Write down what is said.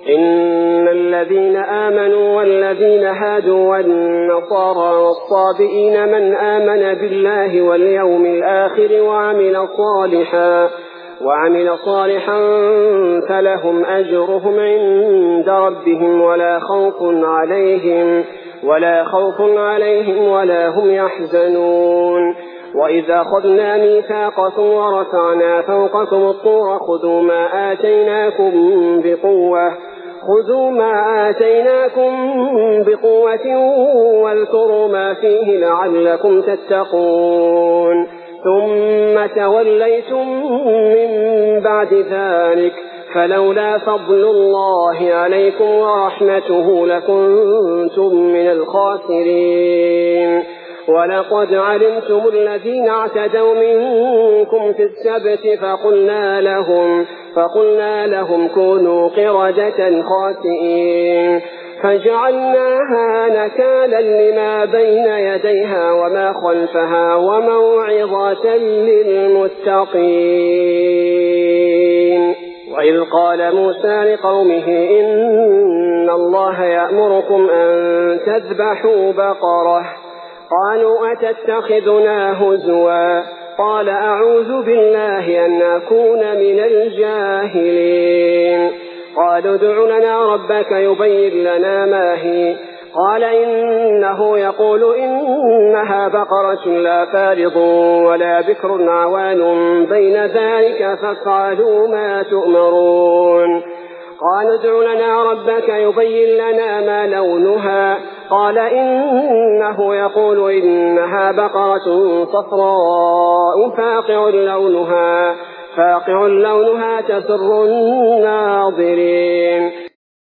إن الذين آمنوا والذين هادوا والنصارى والصابئين من آمن بالله واليوم الآخر وعمل صالحا فلهم أجرهم عند ربهم ولا خوف عليهم ولا هم يحزنون. وإذا أخذنا ميثاقكم ورفعنا فوقكم الطور خذوا ما آتيناكم بقوة واذكروا ما فيه لعلكم تتقون ثم توليتم من بعد ذلك فلولا فضل الله عليكم ورحمته لكنتم من الخاسرين. ولقد علمتم الذين اعتدوا منكم في السبت فقلنا لهم كونوا قردة خاسئين فجعلناها نكالا لما بين يديها وما خلفها وموعظة للمتقين. وإذ قال موسى لقومه إن الله يأمركم أن تذبحوا بقرة قالوا أتتخذنا هزوا قال أعوذ بالله أن أكون من الجاهلين. قالوا ادع لنا ربك يبين لنا ما هي قال إنه يقول إنها بقرة لا فارض ولا بكر عوان بين ذلك فافعلوا ما تؤمرون. قالوا ادع لنا ربك يبين لنا ما لونها قال إنه يقول إنها بقرة صفراء فاقع لونها تسر الناظرين.